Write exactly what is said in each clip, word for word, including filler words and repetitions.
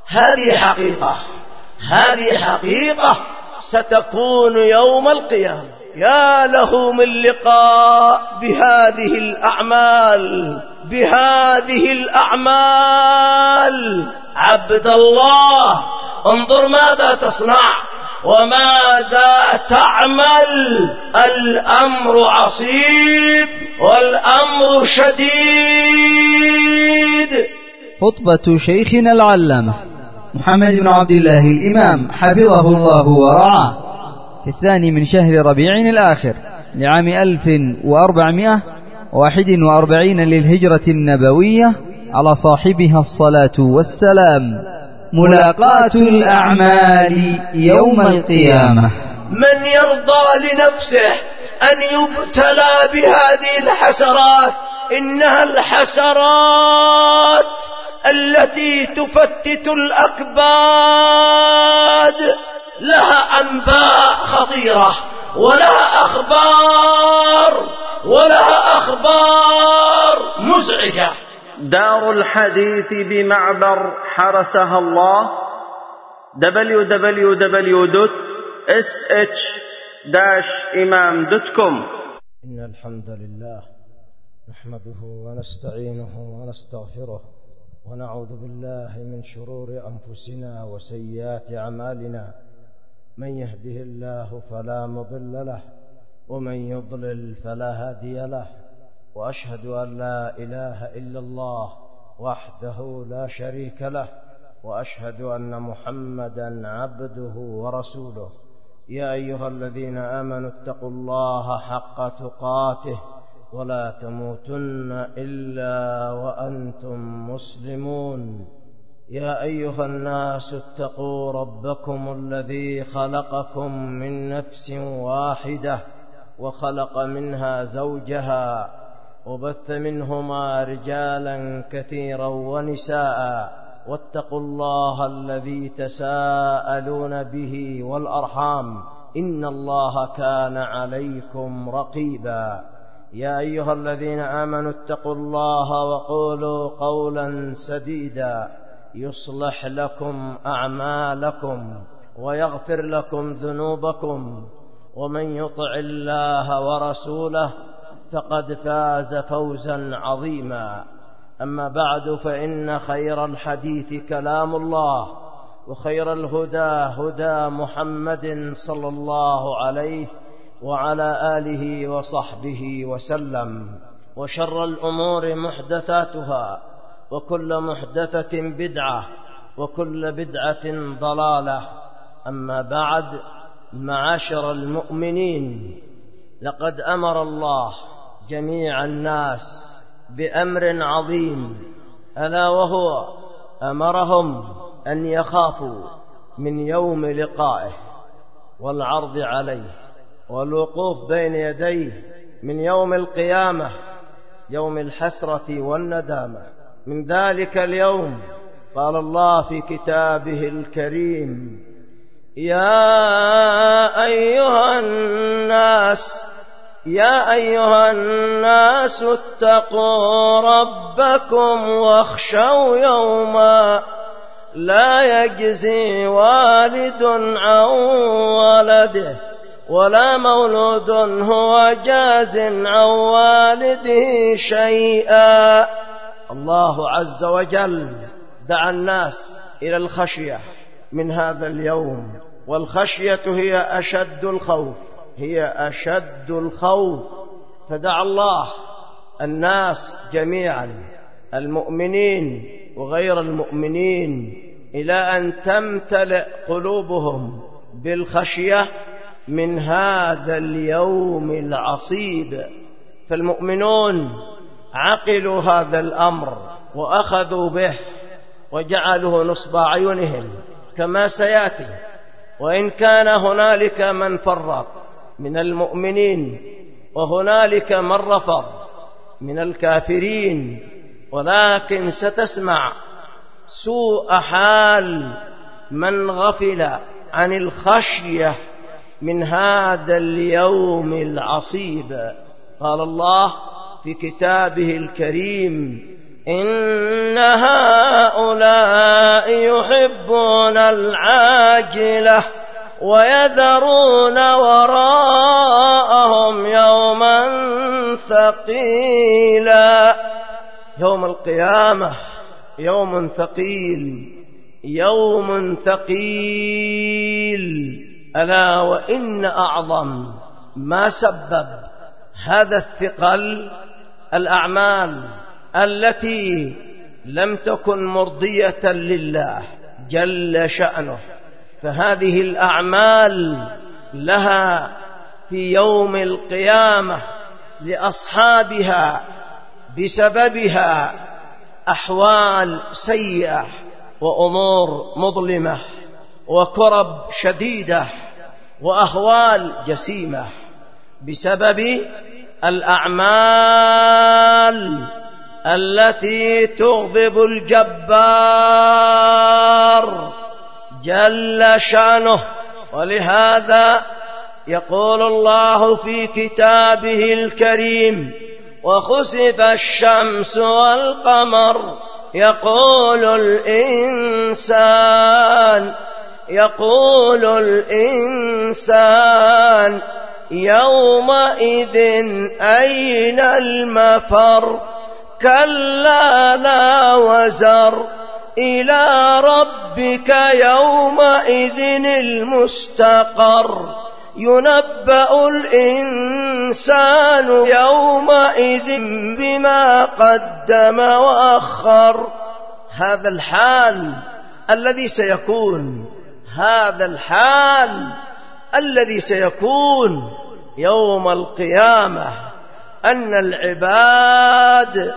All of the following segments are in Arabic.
هذه حقيقة، هذه حقيقة ستكون يوم القيامة. يا له من لقاء بهذه الأعمال، بهذه الأعمال. عبد الله، انظر ماذا تصنع وماذا تعمل. الأمر عصيب والأمر شديد. خطبة شيخنا العلامة محمد بن عبد الله الإمام حفظه الله ورعاه في الثاني من شهر ربيع الآخر لعام ألف وأربعمائة وواحد وأربعين للهجرة النبوية على صاحبها الصلاة والسلام. ملاقاة الأعمال يوم القيامة. من يرضى لنفسه أن يبتلى بهذه الحسرات؟ إنها الحسرات التي تفتت الأكباد، لها أنباء خطيرة ولها أخبار ولها أخبار مزعجة. دار الحديث بمعبر حرسها الله دبليو دبليو دبليو دوت إس إتش إمام دوت كوم. إن الحمد لله نحمده ونستعينه ونستغفره ونعوذ بالله من شرور أنفسنا وسيئات أعمالنا. من يهده الله فلا مضل له ومن يضلل فلا هادي له، وأشهد أن لا إله إلا الله وحده لا شريك له، وأشهد أن محمدا عبده ورسوله. يا أيها الذين آمنوا اتقوا الله حق تقاته ولا تموتن إلا وأنتم مسلمون. يا أيها الناس اتقوا ربكم الذي خلقكم من نفس واحدة وخلق منها زوجها وبث منهما رجالا كثيرا ونساء، واتقوا الله الذي تساءلون به والأرحام إن الله كان عليكم رقيبا. يا أيها الذين آمنوا اتقوا الله وقولوا قولا سديدا يصلح لكم أعمالكم ويغفر لكم ذنوبكم، ومن يطع الله ورسوله فقد فاز فوزا عظيما. أما بعد، فإن خير الحديث كلام الله، وخير الهدى هدى محمد صلى الله عليه وعلى آله وصحبه وسلم. وشر الأمور محدثاتها، وكل محدثة بدعة، وكل بدعة ضلالة. أما بعد، معاشر المؤمنين، لقد أمر الله جميع الناس بأمر عظيم، ألا وهو أمرهم أن يخافوا من يوم لقائه والعرض عليه والوقوف بين يديه من يوم القيامة، يوم الحسرة والندامة. من ذلك اليوم قال الله في كتابه الكريم: يا أيها الناس يا أيها الناس اتقوا ربكم واخشوا يوما لا يجزي والد عن ولده ولا مولود هو جاز عن والده شيئا. الله عز وجل دعا الناس إلى الخشية من هذا اليوم، والخشية هي أشد الخوف هي أشد الخوف فدعا الله الناس جميعا، المؤمنين وغير المؤمنين، إلى أن تمتلئ قلوبهم بالخشية من هذا اليوم العصيب. فالمؤمنون عقلوا هذا الأمر وأخذوا به وجعلوه نصب أعينهم كما سيأتي. وإن كان هنالك من فرط من المؤمنين وهنالك من رفض من الكافرين، ولكن ستسمع سوء حال من غفل عن الخشية من هذا اليوم العصيب. قال الله في كتابه الكريم: إن هؤلاء يحبون يحبون العاجلة ويذرون وراءهم يوما ثقيلا. يوم القيامة يوم ثقيل، يوم ثقيل، ألا وإن أعظم ما سبب هذا الثقل الأعمال التي لم تكن مرضية لله جل شأنه. فهذه الأعمال لها في يوم القيامة لأصحابها بسببها أحوال سيئة وأمور مظلمة وكرب شديدة وأهوال جسيمة بسبب الأعمال التي تغضب الجبار جل شأنه. ولهذا يقول الله في كتابه الكريم: وخسف الشمس والقمر يقول الإنسان يقول الإنسان يومئذ أين المفر كلا لا وزر إلى ربك يومئذ المستقر ينبأ الإنسان يومئذ بما قدم وأخر. هذا الحال الذي سيكون هذا الحال الذي سيكون يوم القيامة، أن العباد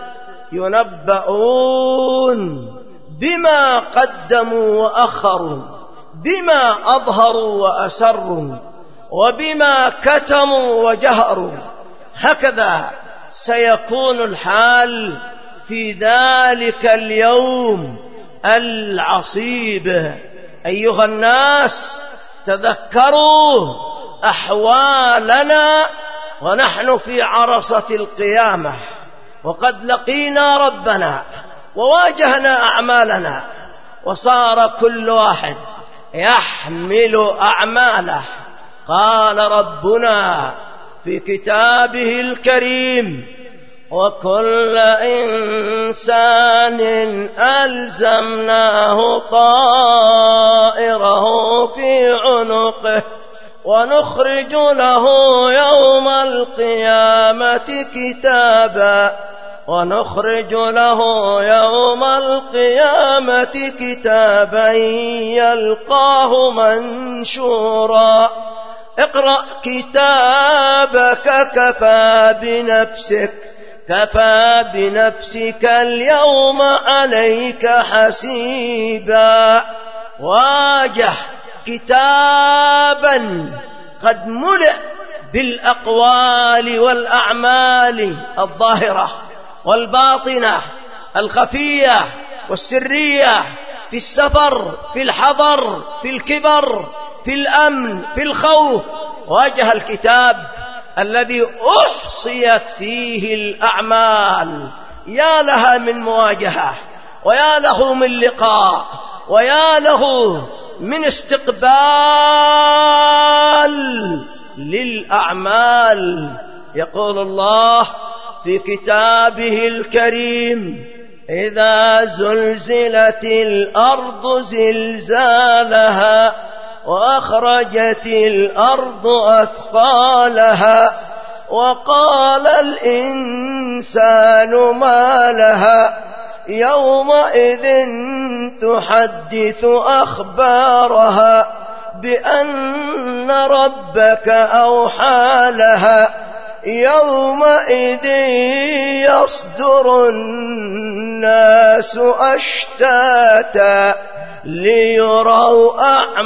ينبؤون بما قدموا وأخروا، بما أظهروا وأسروا، وبما كتموا وجهروا. هكذا سيكون الحال في ذلك اليوم العصيب. أيها الناس، تذكروا أحوالنا ونحن في عرصة القيامة، وقد لقينا ربنا وواجهنا أعمالنا، وصار كل واحد يحمل أعماله. قال ربنا في كتابه الكريم: وكل إنسان ألزمناه طائره في عنقه ونخرج له يوم القيامة كتابا ونخرج له يوم القيامة كتابا يلقاه منشورا اقرأ كتابك كفى بنفسك كفى بنفسك اليوم عليك حسيبا. واجه كتابا قد ملئ بالأقوال والأعمال الظاهرة والباطنة، الخفية والسرية، في السفر، في الحضر، في الكبر، في الأمن، في الخوف. واجه الكتاب الذي أحصيت فيه الأعمال. يا لها من مواجهة، ويا له من لقاء، ويا له من استقبال للأعمال. يقول الله في كتابه الكريم: إذا زلزلت الأرض زلزالها وأخرجت الأرض أثقالها وقال الإنسان ما لها يومئذ تحدث أخبارها بأن ربك أوحى لها يومئذ يصدر الناس أشتاتا ليروا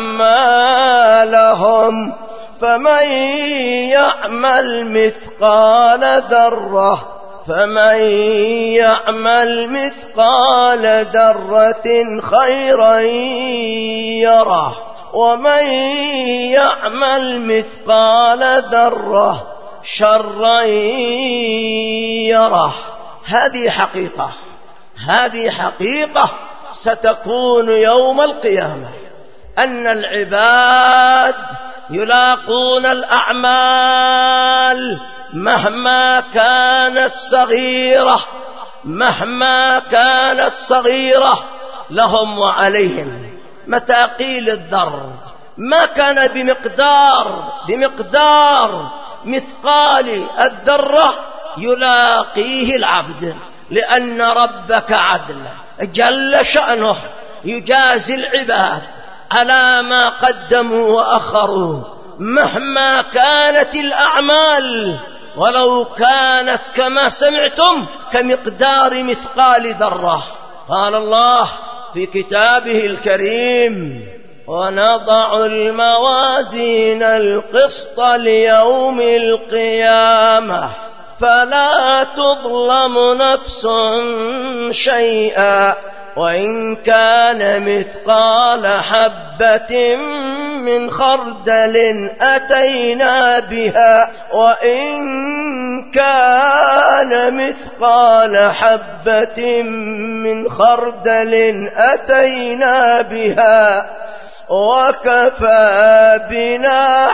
أعمالهم فمن يعمل مثقال ذرة فمن يعمل مثقال ذرة خيرا يره ومن يعمل مثقال ذرة شرا يره. هذه حقيقة هذه حقيقة ستكون يوم القيامة، أن العباد يلاقون الأعمال مهما كانت صغيرة، مهما كانت صغيرة لهم وعليهم. متى قيل الضر ما كان بمقدار بمقدار مثقال الذرة يلاقيه العبد، لأن ربك عدل جل شأنه يجازي العباد على ما قدموا وأخروا مهما كانت الأعمال، ولو كانت كما سمعتم كمقدار مثقال ذرة. قال الله في كتابه الكريم: ونضع الموازين القسط ليوم القيامة فلا تظلم نفس شيئا وإن كان مثقال حبة من خردل أتينا بها وإن كان مثقال حبة من خردل أتينا بها وكفى بنا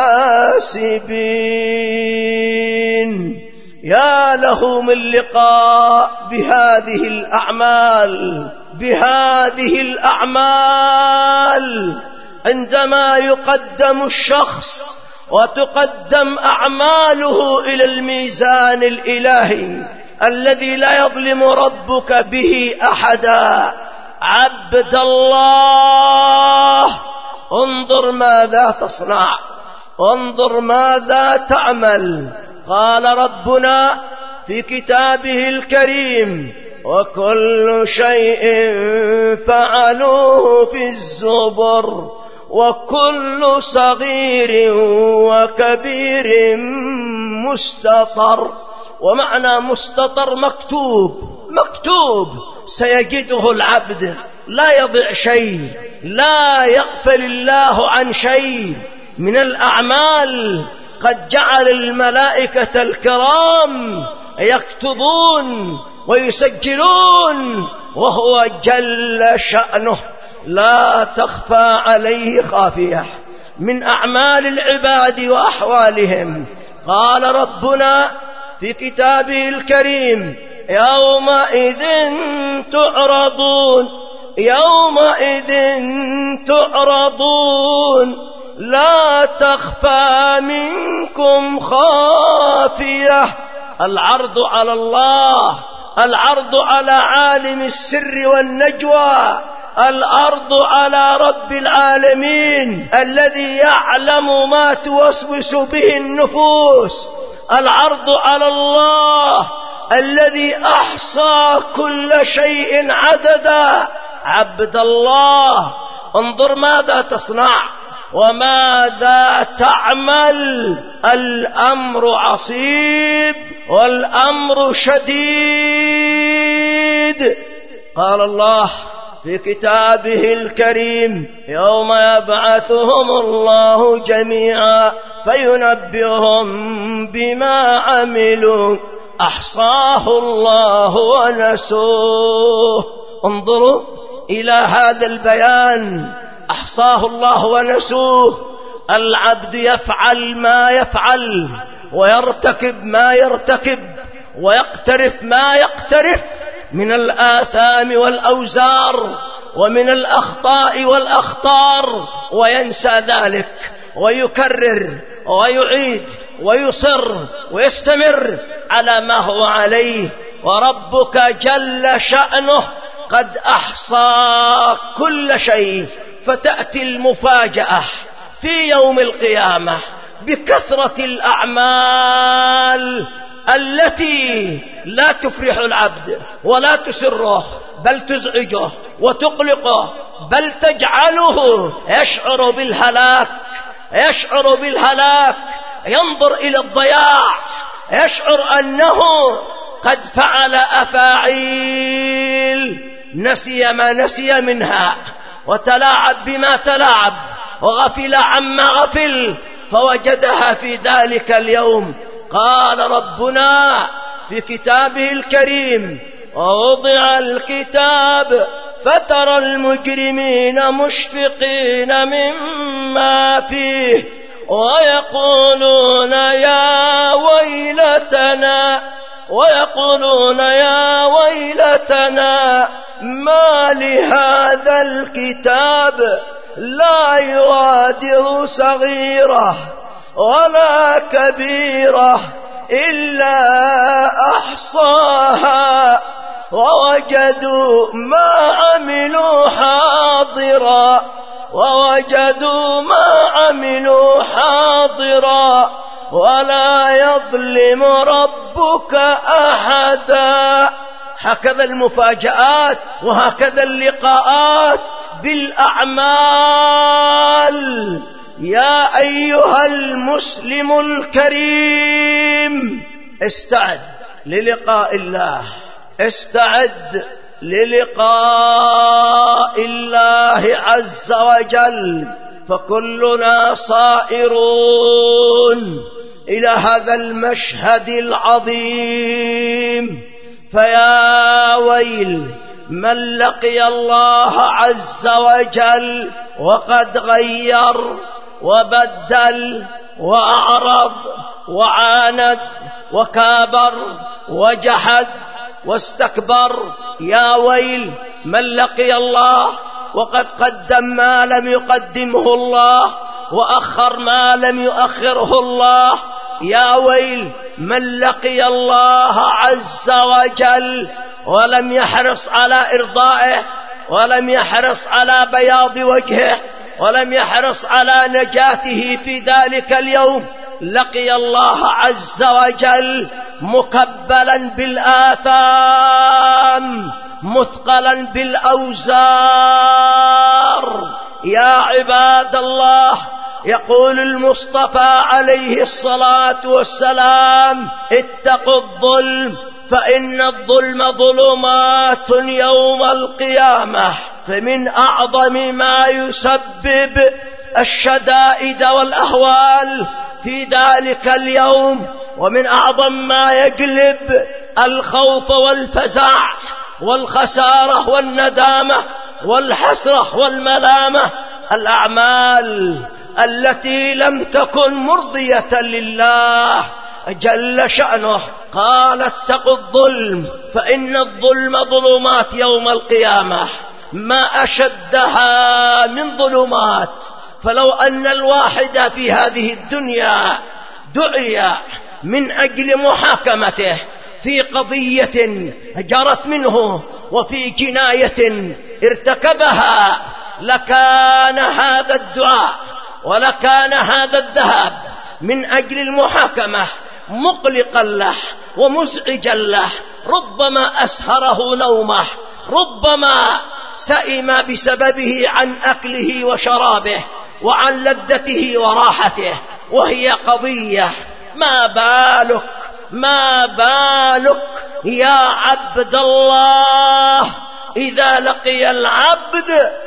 حاسبين. يا له من لقاء بهذه الأعمال بهذه الأعمال عندما يقدم الشخص وتقدم أعماله إلى الميزان الإلهي الذي لا يظلم ربك به أحدا. عبد الله، انظر ماذا تصنع، انظر ماذا تعمل. قال ربنا في كتابه الكريم: وكل شيء فعلوه في الزبر وكل صغير وكبير مستطر. ومعنى مستطر مكتوب، مكتوب سيجده العبد، لا يضيع شيء، لا يغفل الله عن شيء من الأعمال. قد جعل الملائكة الكرام يكتبون ويسجلون وهو جل شأنه لا تخفى عليه خافية من أعمال العباد وأحوالهم. قال ربنا في كتابه الكريم: يومئذ تعرضون يومئذ تعرضون لا تخفى منكم خافية. العرض على الله، العرض على عالم السر والنجوى، العرض على رب العالمين الذي يعلم ما توسوس به النفوس، العرض على الله الذي أحصى كل شيء عددا. عبد الله، انظر ماذا تصنع وماذا تعمل. الأمر عصيب والأمر شديد. قال الله في كتابه الكريم: يوم يبعثهم الله جميعا فينبئهم بما عملوا أحصاه الله ونسوه. انظروا إلى هذا البيان، أحصاه الله ونسوه. العبد يفعل ما يفعل ويرتكب ما يرتكب ويقترف ما يقترف من الآثام والأوزار ومن الأخطاء والأخطار، وينسى ذلك ويكرر ويعيد ويصر ويستمر على ما هو عليه. وربك جل شأنه قد أحصى كل شيء. فتأتي المفاجأة في يوم القيامة بكثرة الأعمال التي لا تفرح العبد ولا تسره، بل تزعجه وتقلقه، بل تجعله يشعر بالهلاك، يشعر بالهلاك، ينظر إلى الضياع، يشعر أنه قد فعل أفاعيل نسي ما نسي منها، وتلاعب بما تلاعب، وغفل عما غفل، فوجدها في ذلك اليوم. قال ربنا في كتابه الكريم: ووضع الكتاب فترى المجرمين مشفقين مما فيه ويقولون يا ويلتنا ويقولون يا ويلتنا ما لهذا الكتاب لا يغادر صغيرة ولا كبيرة إلا أحصاها ووجدوا ما عملوا حاضرا ووجدوا ما عملوا حاضرا ولا يظلم ربك أحدا. هكذا المفاجآت وهكذا اللقاءات بالأعمال. يا أيها المسلم الكريم استعد للقاء الله، استعد للقاء الله عز وجل، فكلنا صائرون إلى هذا المشهد العظيم. فيا ويل من لقي الله عز وجل وقد غير وبدل وأعرض وعاند وكابر وجحد واستكبر. يا ويل من لقي الله وقد قدم ما لم يقدمه الله وأخر ما لم يؤخره الله. يا ويل من لقي الله عز وجل ولم يحرص على إرضائه ولم يحرص على بياض وجهه ولم يحرص على نجاته في ذلك اليوم. لقي الله عز وجل مكبلا بالآثام مثقلا بالأوزار. يا عباد الله، يقول المصطفى عليه الصلاة والسلام: اتقوا الظلم فإن الظلم ظلمات يوم القيامة. فمن أعظم ما يسبب الشدائد والأهوال في ذلك اليوم ومن أعظم ما يجلب الخوف والفزع والخسارة والندامة والحسرة والملامة الأعمال التي لم تكن مرضية لله جل شأنه. قال: اتقوا الظلم فإن الظلم ظلمات يوم القيامة. ما أشدها من ظلمات. فلو أن الواحد في هذه الدنيا دعي من أجل محاكمته في قضية جرت منه وفي جناية ارتكبها لكان هذا الدعاء ولكان هذا الذهاب من أجل المحاكمة مقلقا له ومزعجا له، ربما أسهره نومه، ربما سئم بسببه عن أكله وشرابه وعن لذته وراحته، وهي قضية ما بالك ما بالك يا عبد الله إذا لقي العبد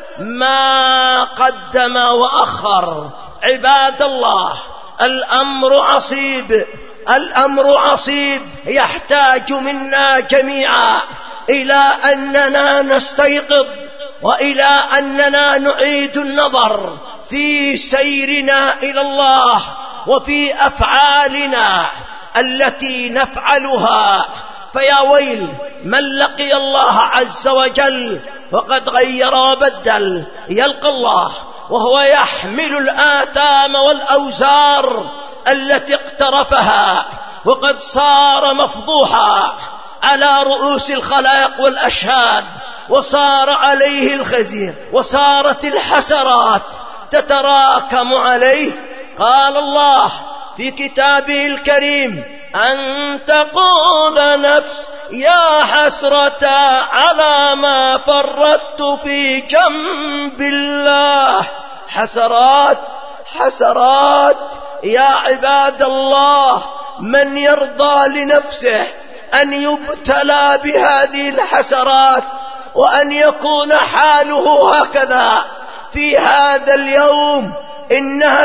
ما قدم وأخر. عباد الله، الأمر عصيب، الأمر عصيب، يحتاج منا جميعا إلى أننا نستيقظ وإلى أننا نعيد النظر في سيرنا إلى الله وفي أفعالنا التي نفعلها. فيا ويل من لقي الله عز وجل وقد غير وبدل، يلقى الله وهو يحمل الآثام والأوزار التي اقترفها وقد صار مفضوحا على رؤوس الخلائق والأشهاد، وصار عليه الخزي وصارت الحسرات تتراكم عليه. قال الله في كتابه الكريم: أن تقول نفس يا حسرة على ما فرطت في جنب الله. حسرات حسرات. يا عباد الله، من يرضى لنفسه أن يبتلى بهذه الحسرات وأن يكون حاله هكذا في هذا اليوم؟ إنها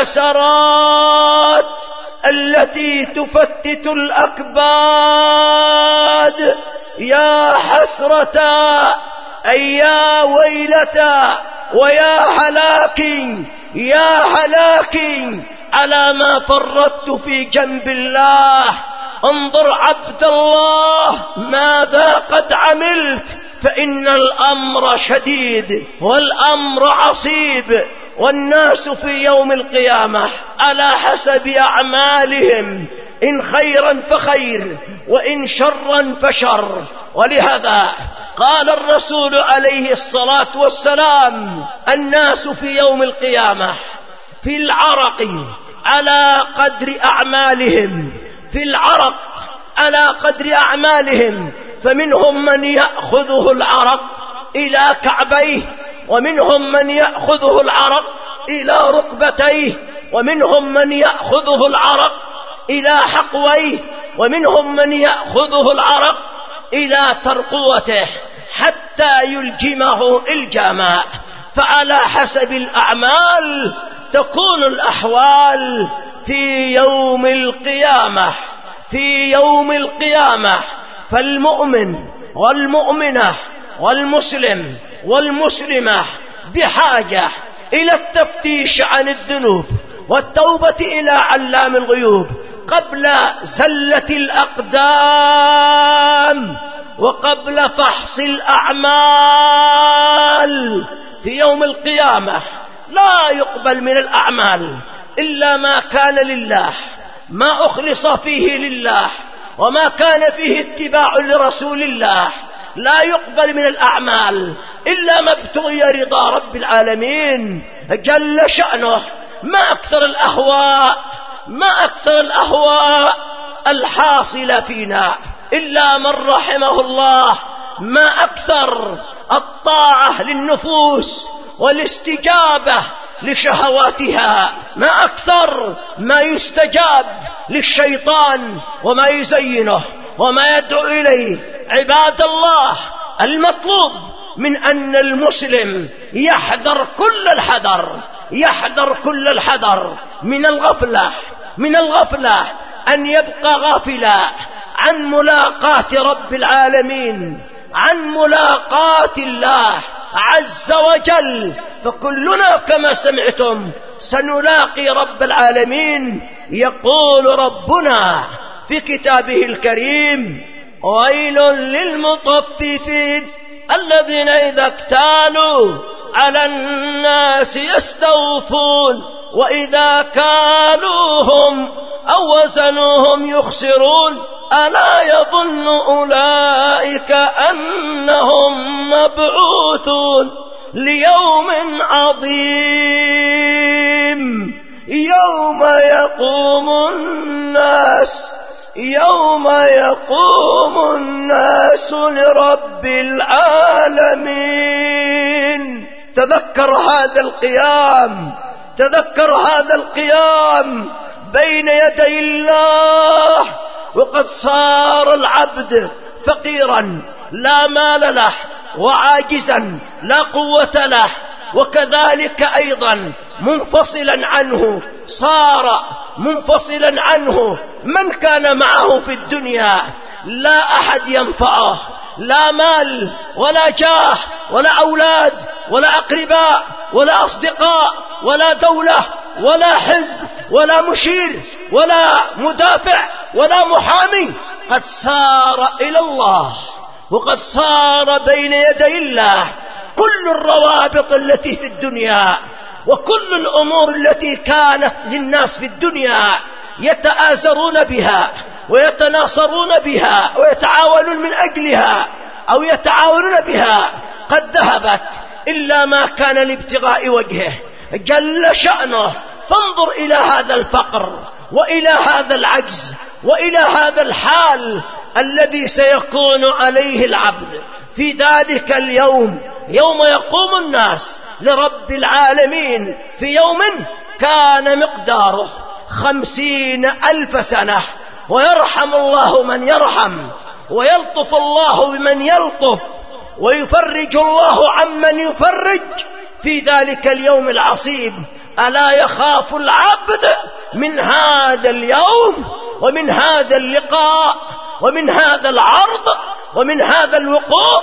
الحسرات التي تفتت الأكباد. يا حسرة أي يا ويلتى ويا هلاكي يا هلاكي على ما فرطت في جنب الله. انظر عبد الله ماذا قد عملت، فإن الأمر شديد والأمر عصيب، والناس في يوم القيامة على حسب أعمالهم، إن خيرا فخير وإن شرا فشر. ولهذا قال الرسول عليه الصلاة والسلام: الناس في يوم القيامة في العرق على قدر أعمالهم، في العرق على قدر أعمالهم، فمنهم من يأخذه العرق إلى كعبيه، ومنهم من يأخذه العرق إلى ركبتيه، ومنهم من يأخذه العرق إلى حقويه، ومنهم من يأخذه العرق إلى ترقوته حتى يلجمه الجاما. فعلى حسب الأعمال تكون الأحوال في يوم القيامة. في يوم القيامة فالمؤمن والمؤمنة والمسلم والمسلمة بحاجة إلى التفتيش عن الذنوب والتوبة إلى علام الغيوب قبل زلة الأقدام وقبل فحص الأعمال. في يوم القيامة لا يقبل من الأعمال إلا ما كان لله، ما أخلص فيه لله، وما كان فيه اتباع لرسول الله. لا يقبل من الأعمال إلا ما ابتغي رضا رب العالمين جل شأنه. ما أكثر الأهواء ما أكثر الأهواء الحاصلة فينا إلا من رحمه الله. ما أكثر الطاعة للنفوس والاستجابة لشهواتها، ما أكثر ما يستجاب للشيطان وما يزينه وما يدعو إليه. عباد الله، المطلوب من أن المسلم يحذر كل الحذر، يحذر كل الحذر من الغفلة من الغفلة أن يبقى غافلا عن ملاقاة رب العالمين، عن ملاقاة الله عز وجل. فكلنا كما سمعتم سنلاقي رب العالمين. يقول ربنا في كتابه الكريم: ويل للمطففين الذين إذا اكتالوا على الناس يستوفون وإذا كالوهم أو وزنوهم يخسرون ألا يظن أولئك أنهم مبعوثون ليوم عظيم يوم يقوم الناس يوم يقوم الناس لرب العالمين. تذكر هذا القيام، تذكر هذا القيام بين يدي الله، وقد صار العبد فقيرا لا مال له وعاجزا لا قوة له، وكذلك أيضا منفصلا عنه، صار منفصلا عنه من كان معه في الدنيا. لا أحد ينفعه، لا مال ولا جاه ولا أولاد ولا أقرباء ولا أصدقاء ولا دولة ولا حزب ولا مشير ولا مدافع ولا محامي. قد سار إلى الله، وقد صار بين يدي الله كل الروابط التي في الدنيا وكل الأمور التي كانت للناس في الدنيا يتآزرون بها ويتناصرون بها ويتعاونون من أجلها أو يتعاونون بها قد ذهبت إلا ما كان لابتغاء وجهه جل شأنه. فانظر إلى هذا الفقر وإلى هذا العجز وإلى هذا الحال الذي سيكون عليه العبد في ذلك اليوم، يوم يقوم الناس لرب العالمين في يوم كان مقداره خمسين ألف سنة. ويرحم الله من يرحم، ويلطف الله بمن يلطف، ويفرج الله عمن يفرج في ذلك اليوم العصيب. ألا يخاف العبد من هذا اليوم ومن هذا اللقاء ومن هذا العرض ومن هذا الوقوف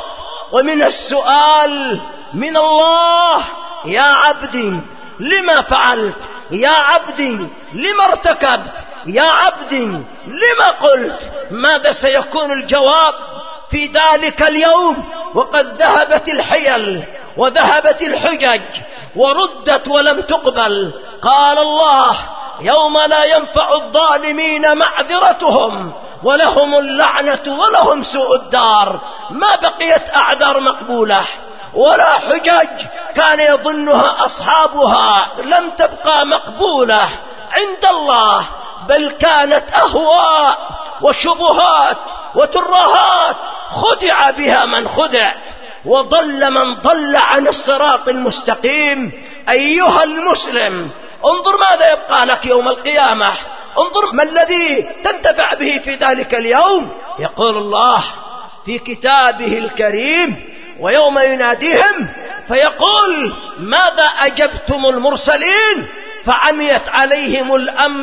ومن السؤال من الله: يا عبدي لما فعلت؟ يا عبدي لما ارتكبت؟ يا عبدي لما قلت؟ ماذا سيكون الجواب في ذلك اليوم وقد ذهبت الحيل وذهبت الحجج وردت ولم تقبل؟ قال الله: يوم لا ينفع الظالمين معذرتهم ولهم اللعنة ولهم سوء الدار. ما بقيت أعذار مقبولة ولا حجج كان يظنها أصحابها لم تبقى مقبولة عند الله، بل كانت أهواء وشبهات وترهات خدع بها من خدع وضل من ضل عن الصراط المستقيم. أيها المسلم، انظر ماذا يبقى لك يوم القيامة، انظر ما الذي تنتفع به في ذلك اليوم. يقول الله في كتابه الكريم: ويوم يناديهم فيقول: ماذا أجبتم المرسلين؟ فعميت عليهم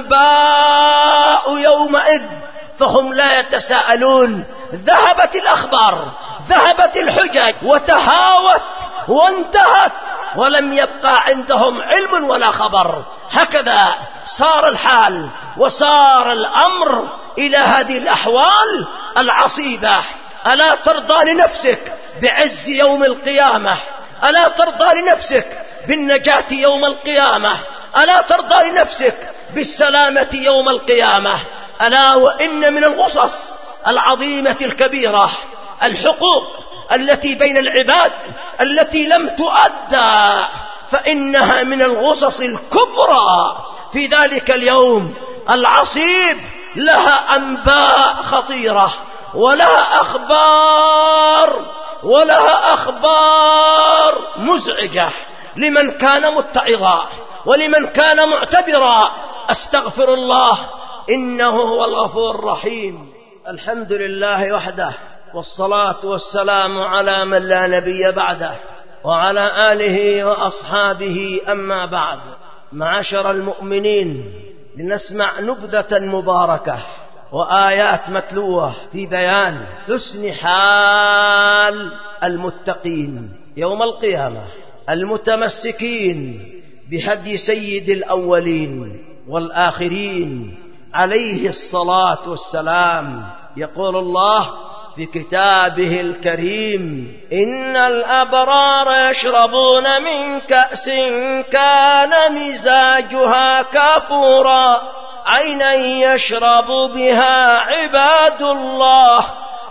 الأنباء يومئذ فهم لا يتساءلون. ذهبت الأخبار، ذهبت الحجج، وتهاوت وانتهت، ولم يبقى عندهم علم ولا خبر. هكذا صار الحال وصار الأمر إلى هذه الأحوال العصيبة. ألا ترضى لنفسك بعز يوم القيامة؟ ألا ترضى لنفسك بالنجاة يوم القيامة؟ ألا ترضى لنفسك بالسلامة يوم القيامة؟ ألا وإن من الغصص العظيمة الكبيرة الحقوق التي بين العباد التي لم تؤدى، فإنها من الغصص الكبرى في ذلك اليوم العصيب. لها أنباء خطيرة ولها أخبار ولها أخبار مزعجة لمن كان متعظا ولمن كان معتبرا. أستغفر الله إنه هو الغفور الرحيم. الحمد لله وحده، والصلاة والسلام على من لا نبي بعده، وعلى آله وأصحابه. أما بعد، معاشر المؤمنين، لنسمع نبذة مباركة وآيات متلوة في بيان حسن حال المتقين يوم القيامة، المتمسكين بهدي سيد الأولين والآخرين عليه الصلاة والسلام. يقول الله في كتابه الكريم: إن الأبرار يشربون من كأس كان مزاجها كافورا عينا يشرب بها عباد الله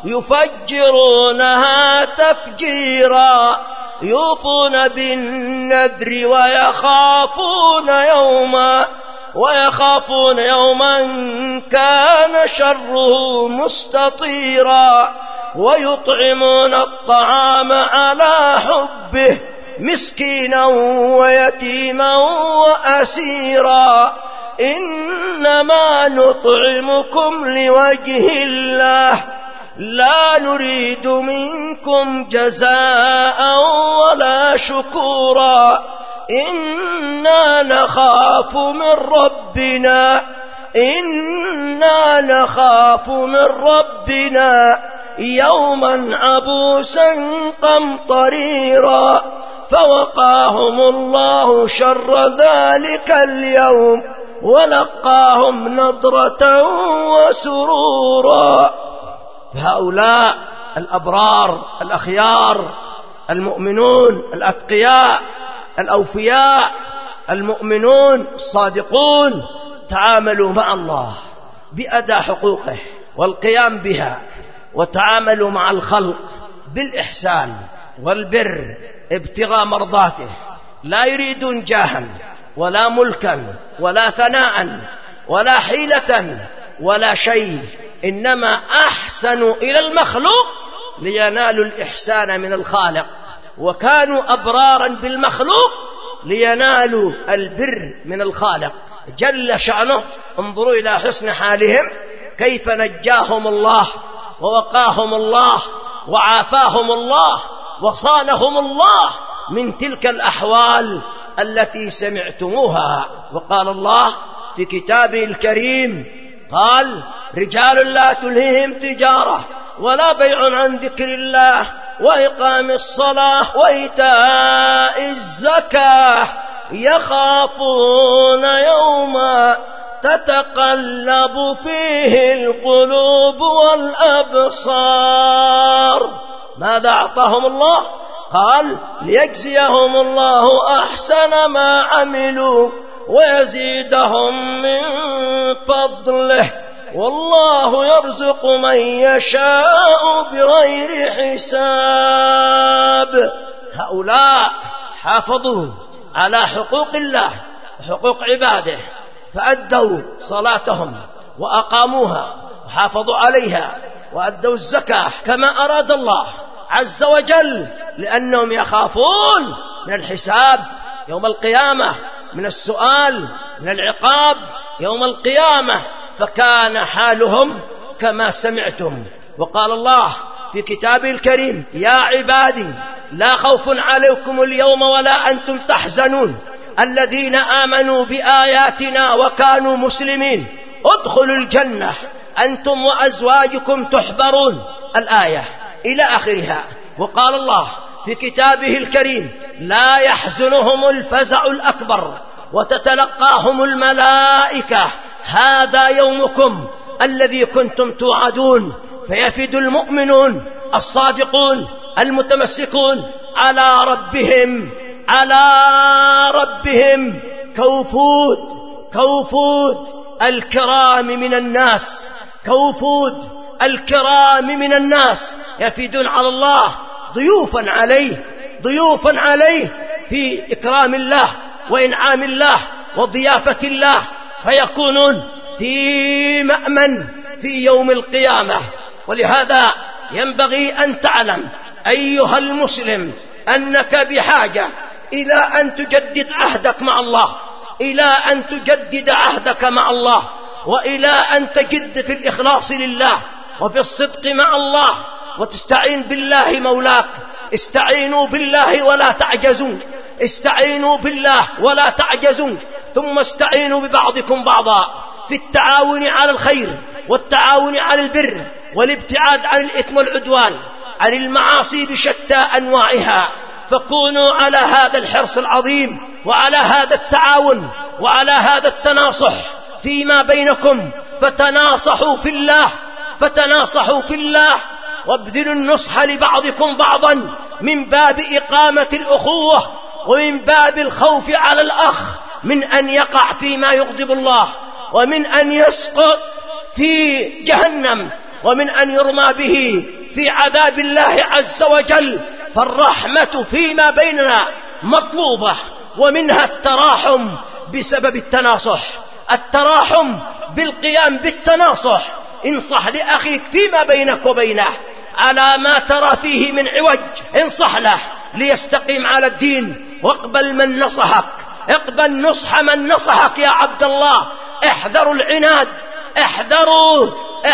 يفجرونها تفجيرا يوفون بالنذر ويخافون يوما ويخافون يوما كان شره مستطيرا ويطعمون الطعام على حبه مسكينا ويتيما وأسيرا إنما نطعمكم لوجه الله لا نريد منكم جزاء ولا شكورا إنا نخاف من ربنا إنا نخاف من ربنا يوما عبوسا قمطريرا فوقاهم الله شر ذلك اليوم ولقاهم نضرة وسرورا. فهؤلاء الأبرار الأخيار المؤمنون الأتقياء الأوفياء المؤمنون الصادقون تعاملوا مع الله بأداء حقوقه والقيام بها، وتعاملوا مع الخلق بالإحسان والبر ابتغاء مرضاته، لا يريدون جاها ولا ملكا ولا ثناء ولا حيلة ولا شيء، إنما أحسنوا إلى المخلوق لينالوا الإحسان من الخالق، وكانوا أبرارا بالمخلوق لينالوا البر من الخالق جل شأنه. انظروا إلى حسن حالهم، كيف نجاهم الله ووقاهم الله وعافاهم الله وصانهم الله من تلك الأحوال التي سمعتموها. وقال الله في كتابه الكريم قال: رجال لا تلهيهم تجارة ولا بيع عن ذكر الله وإقام الصلاة وإيتاء الزكاة يخافون يوما تتقلب فيه القلوب والأبصار. ماذا أعطاهم الله؟ قال ليجزيهم الله أحسن ما عملوا ويزيدهم من فضله والله يرزق من يشاء بغير حساب. هؤلاء حافظوا على حقوق الله وحقوق عباده، فأدوا صلاتهم وأقاموها وحافظوا عليها، وأدوا الزكاة كما أراد الله عز وجل، لأنهم يخافون من الحساب يوم القيامة، من السؤال، من العقاب يوم القيامة. فكان حالهم كما سمعتم. وقال الله في كتابه الكريم: يا عبادي لا خوف عليكم اليوم ولا أنتم تحزنون الذين آمنوا بآياتنا وكانوا مسلمين ادخلوا الجنة أنتم وأزواجكم تحبرون، الآية إلى آخرها. وقال الله في كتابه الكريم: لا يحزنهم الفزع الأكبر وتتلقاهم الملائكة هذا يومكم الذي كنتم توعدون. فيفد المؤمنون الصادقون المتمسكون على ربهم على ربهم كوفود كوفود الكرام من الناس كوفود الكرام من الناس يفيدون على الله ضيوفا عليه ضيوفا عليه في إكرام الله وإنعام الله وضيافة الله، فيكونون في مأمن في يوم القيامة. ولهذا ينبغي أن تعلم أيها المسلم أنك بحاجة إلى أن تجدد عهدك مع الله، إلى أن تجدد عهدك مع الله، وإلى أن تجد في الإخلاص لله وفي الصدق مع الله، وتستعين بالله مولاك. استعينوا بالله ولا تعجزون استعينوا بالله ولا تعجزون ثم استعينوا ببعضكم بعضا في التعاون على الخير والتعاون على البر والابتعاد عن الإثم والعدوان، عن المعاصي بشتى أنواعها. فكونوا على هذا الحرص العظيم وعلى هذا التعاون وعلى هذا التناصح فيما بينكم، فتناصحوا في الله فتناصحوا في الله وابذلوا النصح لبعضكم بعضا من باب إقامة الأخوة ومن باب الخوف على الأخ من أن يقع فيما يغضب الله، ومن أن يسقط في جهنم، ومن أن يرمى به في عذاب الله عز وجل. فالرحمة فيما بيننا مطلوبة، ومنها التراحم بسبب التناصح، التراحم بالقيام بالتناصح. انصح لأخيك فيما بينك وبينه على ما ترى فيه من عوج، انصح له ليستقيم على الدين، واقبل من نصحك، اقبل نصح من نصحك يا عبد الله. احذروا العناد، احذروا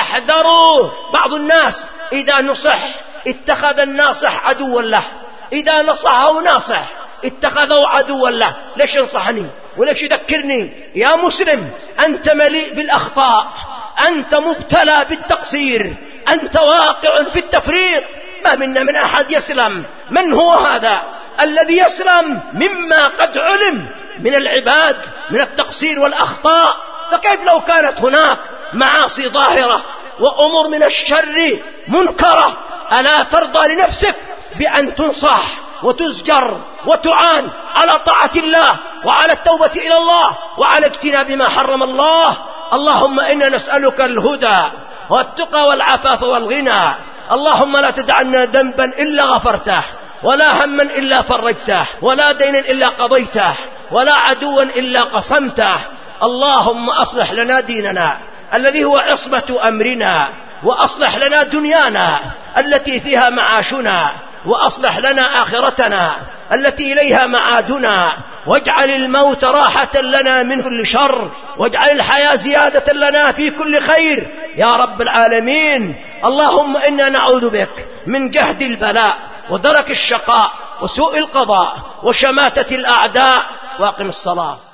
احذروا بعض الناس إذا نصح اتخذ الناصح عدوا له، إذا نصحه ناصح اتخذه عدوا له. ليش ينصحني وليش يذكرني؟ يا مسلم أنت مليء بالأخطاء، أنت مبتلى بالتقصير، أنت واقع في التفريط. ما منا من أحد يسلم. من هو هذا الذي يسلم مما قد علم من العباد من التقصير والأخطاء؟ فكيف لو كانت هناك معاصي ظاهرة وأمور من الشر منكرة؟ ألا ترضى لنفسك بأن تنصح وتزجر وتعان على طاعة الله وعلى التوبة إلى الله وعلى اجتناب ما حرم الله؟ اللهم إنا نسألك الهدى والتقى والعفاف والغنى. اللهم لا تدعنا ذنبا إلا غفرته، ولا هما إلا فرجته، ولا دينا إلا قضيته، ولا عدوا إلا قصمته. اللهم أصلح لنا ديننا الذي هو عصمة أمرنا، وأصلح لنا دنيانا التي فيها معاشنا، وأصلح لنا آخرتنا التي إليها معادنا، واجعل الموت راحة لنا من كل شر، واجعل الحياة زيادة لنا في كل خير يا رب العالمين. اللهم إنا نعوذ بك من جهد البلاء ودرك الشقاء وسوء القضاء وشماتة الأعداء. واقم الصلاة.